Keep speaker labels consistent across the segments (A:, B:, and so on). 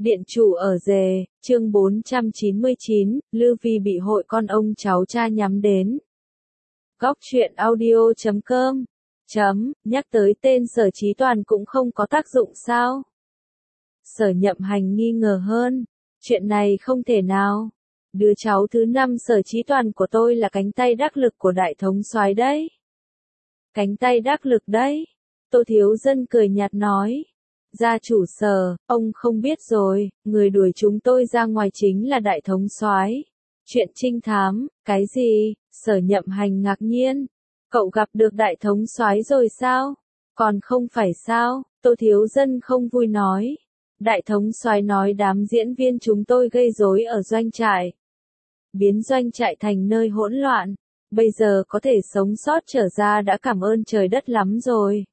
A: Điện chủ ở rề, chương 499, Lư Vi bị hội con ông cháu cha nhắm đến. Góc truyện audio.com Nhắc tới tên Sở Chí Toàn cũng không có tác dụng sao? Sở Nhậm Hành nghi ngờ hơn. Chuyện này không thể nào. Đứa cháu thứ 5 Sở Chí Toàn của tôi là cánh tay đắc lực của đại thống soái đấy. Cánh tay đắc lực đấy. Tô Thiếu Dân cười nhạt nói. Gia chủ Sở, ông không biết rồi, người đuổi chúng tôi ra ngoài chính là đại thống soái. Chuyện trinh thám, cái gì? Sở Nhậm Hành ngạc nhiên. Cậu gặp được đại thống soái rồi sao? Còn không phải sao? Tô Thiếu Dân không vui nói. Đại thống soái nói đám diễn viên chúng tôi gây rối ở doanh trại, biến doanh trại thành nơi hỗn loạn. Bây giờ có thể sống sót trở ra đã cảm ơn trời đất lắm rồi.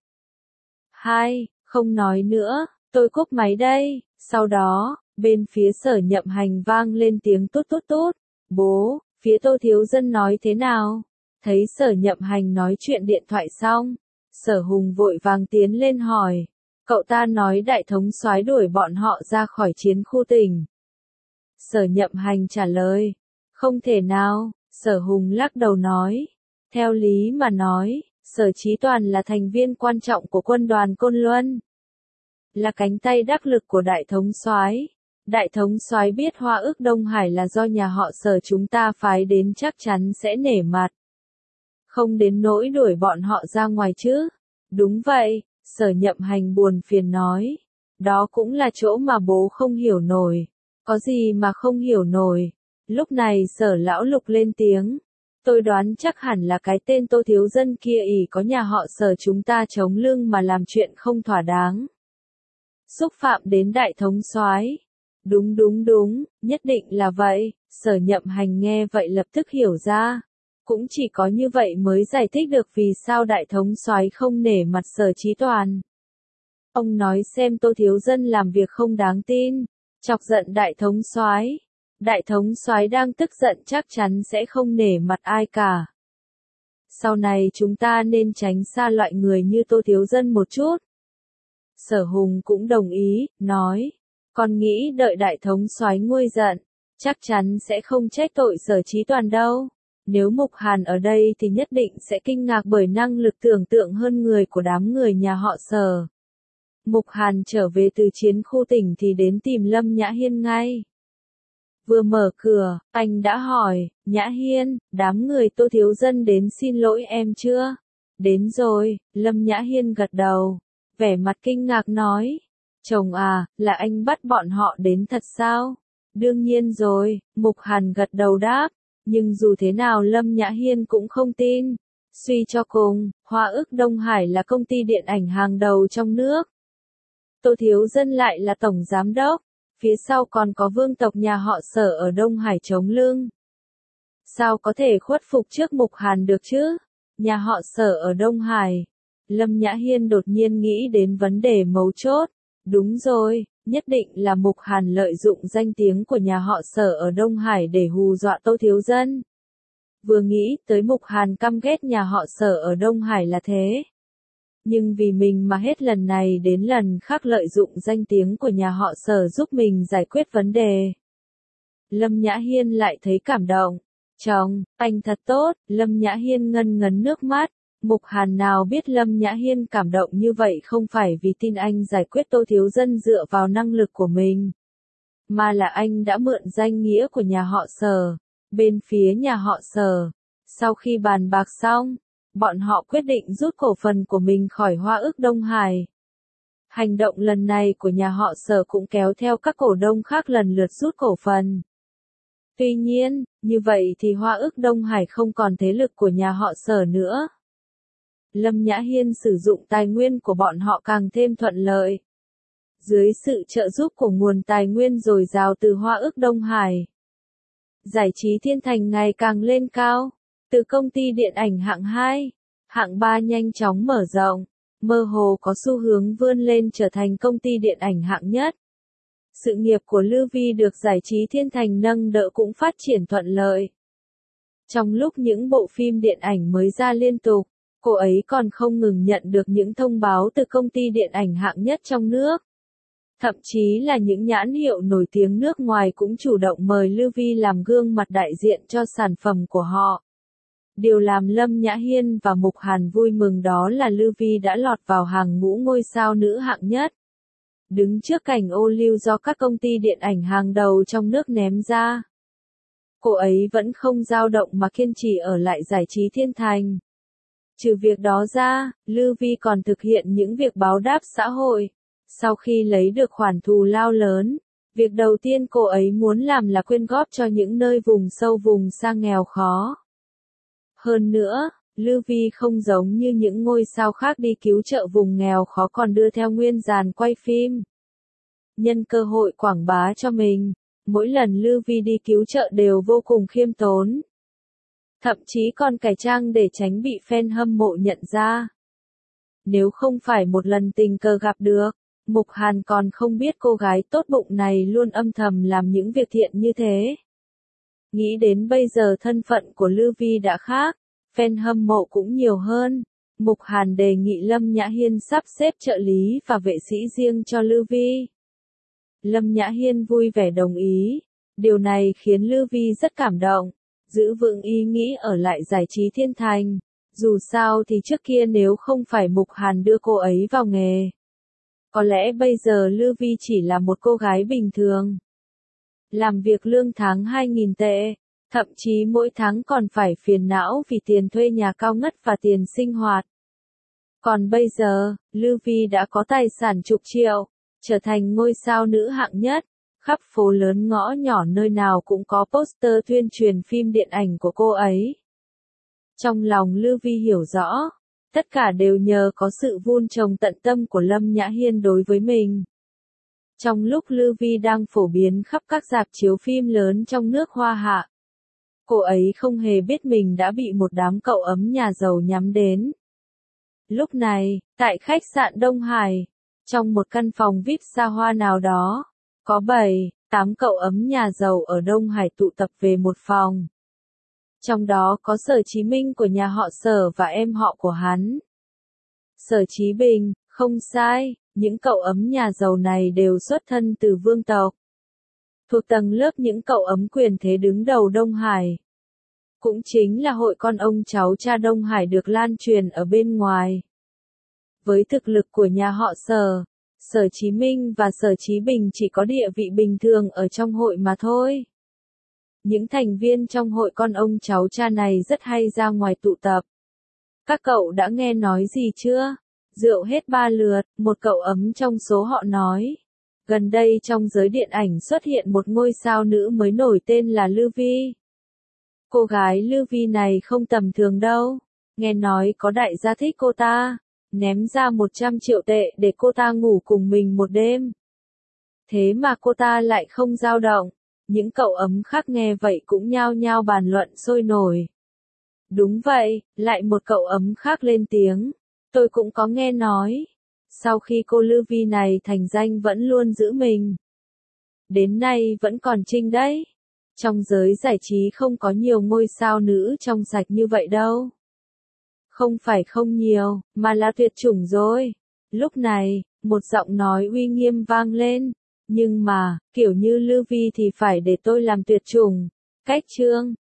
A: Không nói nữa, tôi cúp máy đây. Sau đó, bên phía Sở Nhậm Hành vang lên tiếng tút tút tút. Bố, phía Tô Thiếu Dân nói thế nào? Thấy Sở Nhậm Hành nói chuyện điện thoại xong, Sở Hùng vội vàng tiến lên hỏi. Cậu ta nói đại thống soái đuổi bọn họ ra khỏi chiến khu tỉnh. Sở Nhậm Hành trả lời. Không thể nào, Sở Hùng lắc đầu nói. Theo lý mà nói, Sở Chí Toàn là thành viên quan trọng của quân đoàn Côn Luân, là cánh tay đắc lực của đại thống soái. Đại thống soái biết Hoa Ước Đông Hải là do nhà họ Sở chúng ta phái đến chắc chắn sẽ nể mặt. Không đến nỗi đuổi bọn họ ra ngoài chứ. Đúng vậy, Sở Nhậm Hành buồn phiền nói. Đó cũng là chỗ mà bố không hiểu nổi. Có gì mà không hiểu nổi. Lúc này Sở Lão Lục lên tiếng. Tôi đoán chắc hẳn là cái tên Tô Thiếu Dân kia ỷ có nhà họ Sở chúng ta chống lưng mà làm chuyện không thỏa đáng, xúc phạm đến đại thống soái. Đúng, nhất định là vậy. Sở Nhậm Hành nghe vậy lập tức hiểu ra. Cũng chỉ có như vậy mới giải thích được vì sao đại thống soái không nể mặt Sở Chí Toàn. Ông nói xem Tô Thiếu Dân làm việc không đáng tin, chọc giận đại thống soái. Đại thống soái đang tức giận chắc chắn sẽ không nể mặt ai cả. Sau này chúng ta nên tránh xa loại người như Tô Thiếu Dân một chút. Sở Hùng cũng đồng ý, nói. Con nghĩ đợi đại thống soái nguôi giận, chắc chắn sẽ không trách tội Sở Chí Toàn đâu. Nếu Mục Hàn ở đây thì nhất định sẽ kinh ngạc bởi năng lực tưởng tượng hơn người của đám người nhà họ Sở. Mục Hàn trở về từ chiến khu tỉnh thì đến tìm Lâm Nhã Hiên ngay. Vừa mở cửa, anh đã hỏi, Nhã Hiên, đám người Tô Thiếu Dân đến xin lỗi em chưa? Đến rồi, Lâm Nhã Hiên gật đầu, vẻ mặt kinh ngạc nói. Chồng à, là anh bắt bọn họ đến thật sao? Đương nhiên rồi, Mục Hàn gật đầu đáp, nhưng dù thế nào Lâm Nhã Hiên cũng không tin. Suy cho cùng, Hoa Ước Đông Hải là công ty điện ảnh hàng đầu trong nước. Tô Thiếu Dân lại là tổng giám đốc. Phía sau còn có vương tộc nhà họ Sở ở Đông Hải chống lưng. Sao có thể khuất phục trước Mục Hàn được chứ? Nhà họ Sở ở Đông Hải. Lâm Nhã Hiên đột nhiên nghĩ đến vấn đề mấu chốt. Đúng rồi, nhất định là Mục Hàn lợi dụng danh tiếng của nhà họ Sở ở Đông Hải để hù dọa Tô Thiếu Dân. Vừa nghĩ tới Mục Hàn căm ghét nhà họ Sở ở Đông Hải là thế. Nhưng vì mình mà hết lần này đến lần khác lợi dụng danh tiếng của nhà họ Sở giúp mình giải quyết vấn đề. Lâm Nhã Hiên lại thấy cảm động. Chồng, anh thật tốt. Lâm Nhã Hiên ngân ngấn nước mắt. Mục Hàn nào biết Lâm Nhã Hiên cảm động như vậy không phải vì tin anh giải quyết Tô Thiếu Dân dựa vào năng lực của mình, mà là anh đã mượn danh nghĩa của nhà họ Sở. Bên phía nhà họ Sở, sau khi bàn bạc xong, bọn họ quyết định rút cổ phần của mình khỏi Hoa Ước Đông Hải. Hành động lần này của nhà họ Sở cũng kéo theo các cổ đông khác lần lượt rút cổ phần. Tuy nhiên, như vậy thì Hoa Ước Đông Hải không còn thế lực của nhà họ Sở nữa. Lâm Nhã Hiên sử dụng tài nguyên của bọn họ càng thêm thuận lợi. Dưới sự trợ giúp của nguồn tài nguyên dồi dào từ Hoa Ước Đông Hải, giải trí Thiên Thành ngày càng lên cao. Từ công ty điện ảnh hạng 2, hạng 3 nhanh chóng mở rộng, mơ hồ có xu hướng vươn lên trở thành công ty điện ảnh hạng nhất. Sự nghiệp của Lư Vi được giải trí Thiên Thành nâng đỡ cũng phát triển thuận lợi. Trong lúc những bộ phim điện ảnh mới ra liên tục, cô ấy còn không ngừng nhận được những thông báo từ công ty điện ảnh hạng nhất trong nước. Thậm chí là những nhãn hiệu nổi tiếng nước ngoài cũng chủ động mời Lưu Vi làm gương mặt đại diện cho sản phẩm của họ. Điều làm Lâm Nhã Hiên và Mục Hàn vui mừng đó là Lưu Vi đã lọt vào hàng ngũ ngôi sao nữ hạng nhất. Đứng trước cảnh ô lưu do các công ty điện ảnh hàng đầu trong nước ném ra. Cô ấy vẫn không dao động mà kiên trì ở lại giải trí thiên thành. Trừ việc đó ra, Lưu Vi còn thực hiện những việc báo đáp xã hội. Sau khi lấy được khoản thù lao lớn, việc đầu tiên cô ấy muốn làm là quyên góp cho những nơi vùng sâu vùng xa nghèo khó. Hơn nữa, Lưu Vi không giống như những ngôi sao khác đi cứu trợ vùng nghèo khó còn đưa theo nguyên dàn quay phim. Nhân cơ hội quảng bá cho mình, mỗi lần Lưu Vi đi cứu trợ đều vô cùng khiêm tốn. Thậm chí còn cải trang để tránh bị fan hâm mộ nhận ra. Nếu không phải một lần tình cờ gặp được, Mục Hàn còn không biết cô gái tốt bụng này luôn âm thầm làm những việc thiện như thế. Nghĩ đến bây giờ thân phận của Lưu Vi đã khác, fan hâm mộ cũng nhiều hơn. Mục Hàn đề nghị Lâm Nhã Hiên sắp xếp trợ lý và vệ sĩ riêng cho Lưu Vi. Lâm Nhã Hiên vui vẻ đồng ý. Điều này khiến Lưu Vi rất cảm động, giữ vững ý nghĩ ở lại giải trí thiên thành. Dù sao thì trước kia nếu không phải Mục Hàn đưa cô ấy vào nghề, có lẽ bây giờ Lưu Vi chỉ là một cô gái bình thường. Làm việc lương tháng 2.000 tệ, thậm chí mỗi tháng còn phải phiền não vì tiền thuê nhà cao ngất và tiền sinh hoạt. Còn bây giờ, Lưu Vi đã có tài sản chục triệu, trở thành ngôi sao nữ hạng nhất. Khắp phố lớn ngõ nhỏ nơi nào cũng có poster tuyên truyền phim điện ảnh của cô ấy. Trong lòng Lưu Vi hiểu rõ, tất cả đều nhờ có sự vun trồng tận tâm của Lâm Nhã Hiên đối với mình. Trong lúc Lưu Vi đang phổ biến khắp các rạp chiếu phim lớn trong nước Hoa Hạ, cô ấy không hề biết mình đã bị một đám cậu ấm nhà giàu nhắm đến. Lúc này, tại khách sạn Đông Hải, trong một căn phòng VIP xa hoa nào đó, có 7-8 cậu ấm nhà giàu ở Đông Hải tụ tập về một phòng. Trong đó có Sở Chí Minh của nhà họ Sở và em họ của hắn. Sở Chí Bình, không sai, những cậu ấm nhà giàu này đều xuất thân từ vương tộc. Thuộc tầng lớp những cậu ấm quyền thế đứng đầu Đông Hải. Cũng chính là hội con ông cháu cha Đông Hải được lan truyền ở bên ngoài. Với thực lực của nhà họ Sở, Sở Chí Minh và Sở Chí Bình chỉ có địa vị bình thường ở trong hội mà thôi. Những thành viên trong hội con ông cháu cha này rất hay ra ngoài tụ tập. Các cậu đã nghe nói gì chưa? Rượu hết 3 lượt, một cậu ấm trong số họ nói. Gần đây trong giới điện ảnh xuất hiện một ngôi sao nữ mới nổi tên là Lưu Vi. Cô gái Lưu Vi này không tầm thường đâu. Nghe nói có đại gia thích cô ta, ném ra 100 triệu tệ để cô ta ngủ cùng mình một đêm. Thế mà cô ta lại không dao động. Những cậu ấm khác nghe vậy cũng nhao nhao bàn luận sôi nổi. Đúng vậy, lại một cậu ấm khác lên tiếng. Tôi cũng có nghe nói. Sau khi cô Lưu Vi này thành danh vẫn luôn giữ mình. Đến nay vẫn còn trinh đấy. Trong giới giải trí không có nhiều ngôi sao nữ trong sạch như vậy đâu. Không phải không nhiều, mà là tuyệt chủng rồi. Lúc này, một giọng nói uy nghiêm vang lên. Nhưng mà, kiểu như Lưu Vi thì phải để tôi làm tuyệt chủng. Cách chương.